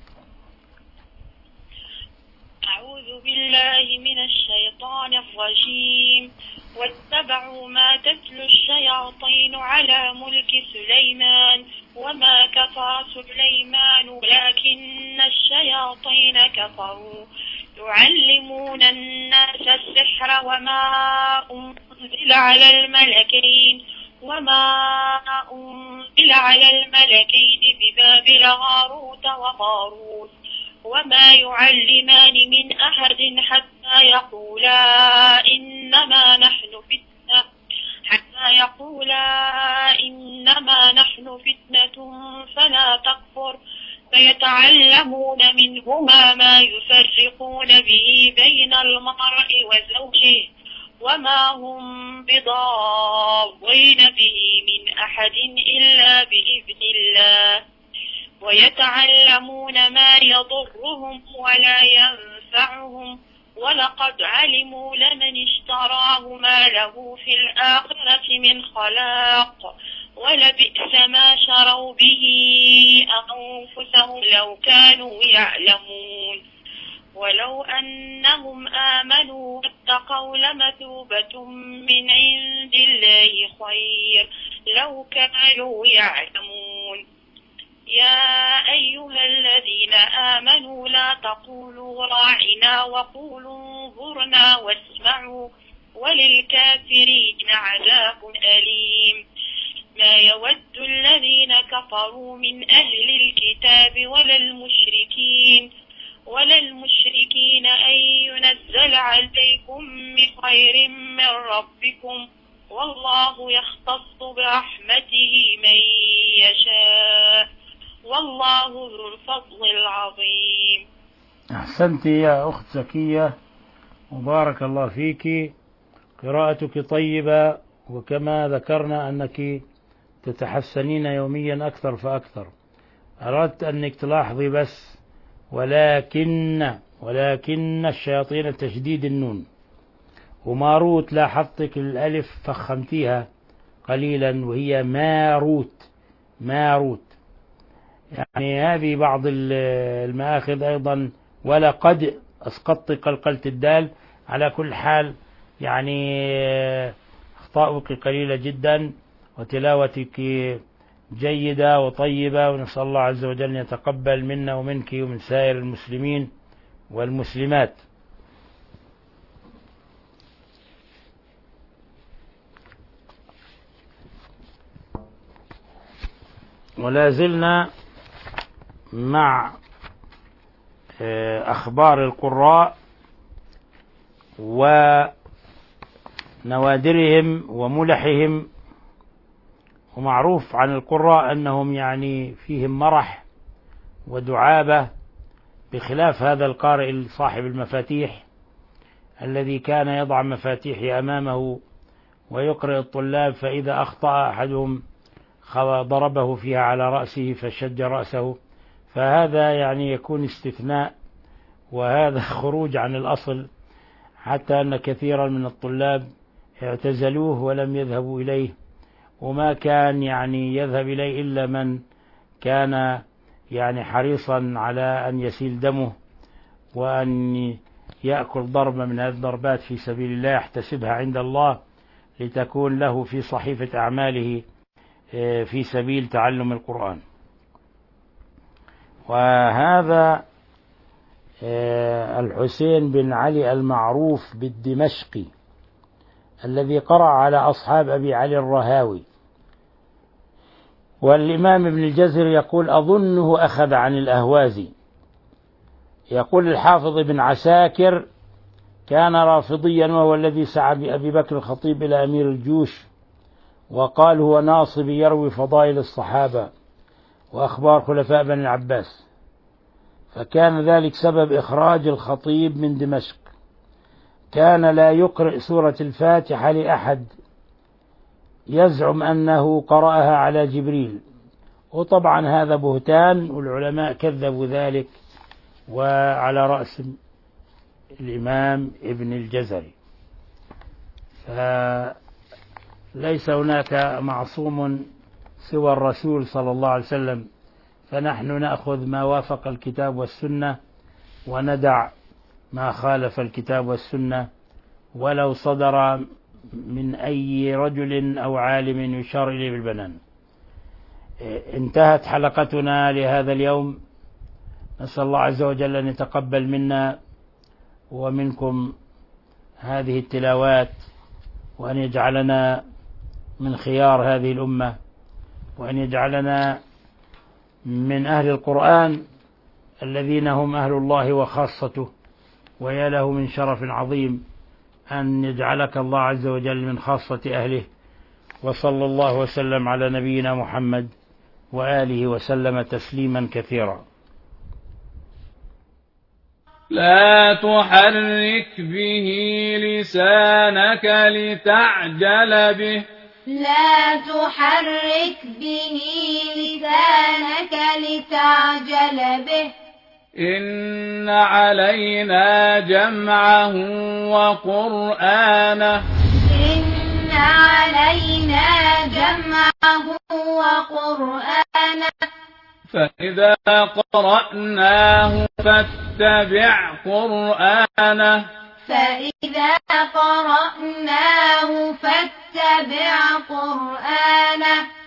أعوذ بالله من الشيطان الرجيم. واتبعوا ما تتلو الشياطين على ملك سليمان وما كفر سليمان ولكن الشياطين كفروا يعلمون الناس السحر وما أنزل على الملكين وما أنزل على الملكين ببابل هاروت وماروت وما يعلمان من أحد حتى يقولا إنما نحن فتنة حتى يقولا إنما نحن فتنة فلا تكفر فيتعلمون منهما ما يفرقون به بين المرء وزوجه وما هم بضارين به من أحد إلا بإذن الله ويتعلمون ما يضرهم ولا ينفعهم ولقد علموا لمن اشتراه ما له في الآخرة من خلاق ولبئس ما شروا به أنفسهم لو كانوا يعلمون ولو أنهم آمنوا واتقوا لمثوبة من عند الله خير لو كانوا يعلمون يا أيها الذين آمنوا لا تقولوا راعنا وقولوا انظرنا واسمعوا وللكافرين عذاب أليم ما يود الذين كفروا من أهل الكتاب ولا المشركين ولا المشركين أن ينزل عليكم من خير من ربكم والله يختص برحمته من يشاء والله ذو الفضل العظيم. أحسنت يا أخت زكية، وبارك الله فيك. قراءتك طيبة، وكما ذكرنا أنك تتحسنين يوميا أكثر فأكثر. أردت أنك تلاحظي بس ولكن ولكن الشياطين تشديد النون وماروت لاحظتك الألف فخمتيها قليلا وهي ماروت ماروت. يعني هذه بعض المآخذ أيضا. ولقد أسقطت قلقلة الدال. على كل حال يعني أخطاؤك قليلة جدا وتلاوتك جيدة وطيبة، ونسأل الله عز وجل أن يتقبل منا ومنك ومن سائر المسلمين والمسلمات. ولا زلنا مع أخبار القراء ونوادرهم وملحهم. ومعروف عن القراء أنهم يعني فيهم مرح ودعابة، بخلاف هذا القارئ صاحب المفاتيح الذي كان يضع مفاتيح أمامه ويقرأ الطلاب، فإذا أخطأ أحدهم ضربه فيها على رأسه فشج رأسه. فهذا يعني يكون استثناء، وهذا خروج عن الأصل، حتى أن كثيرا من الطلاب اعتزلوه ولم يذهبوا إليه، وما كان يعني يذهب إليه إلا من كان يعني حريصا على أن يسيل دمه وأن يأكل ضربة من هذه الضربات في سبيل الله يحتسبها عند الله لتكون له في صحيفة أعماله في سبيل تعلم القرآن. وهذا الحسين بن علي المعروف بالدمشقي الذي قرأ على أصحاب أبي علي الرهاوي. والإمام ابن الجزر يقول أظنه أخذ عن الأهوازي. يقول الحافظ ابن عساكر كان رافضيا، وهو الذي سعى بأبي بكر الخطيب إلى أمير الجيوش، وقال هو ناصب يروي فضائل الصحابة وأخبار خلفاء بني العباس، فكان ذلك سبب إخراج الخطيب من دمشق. كان لا يقرأ سورة الفاتحة لأحد، يزعم أنه قرأها على جبريل، وطبعا هذا بهتان، والعلماء كذبوا ذلك، وعلى رأس الإمام ابن الجزري. فليس هناك معصوم سوى الرسول صلى الله عليه وسلم، فنحن نأخذ ما وافق الكتاب والسنة وندع ما خالف الكتاب والسنة، ولو صدر من أي رجل أو عالم يشار إليه بالبنان. انتهت حلقتنا لهذا اليوم. نسأل الله عز وجل أن يتقبل منا ومنكم هذه التلاوات، وأن يجعلنا من خيار هذه الأمة، وأن يجعلنا من أهل القرآن الذين هم أهل الله وخاصته. ويا له من شرف عظيم أن يجعلك الله عز وجل من خاصة أهله. وصلى الله وسلم على نبينا محمد وآله وسلم تسليما كثيرا. لا تحرك به لسانك لتعجل به لا تحرك به لسانك لتعجل به إن علينا جمعه وقرآنه إن علينا جمعه وقرآنه فإذا قرأناه فاتبع قرآنه فإذا قرأناه فاتبع قرآنه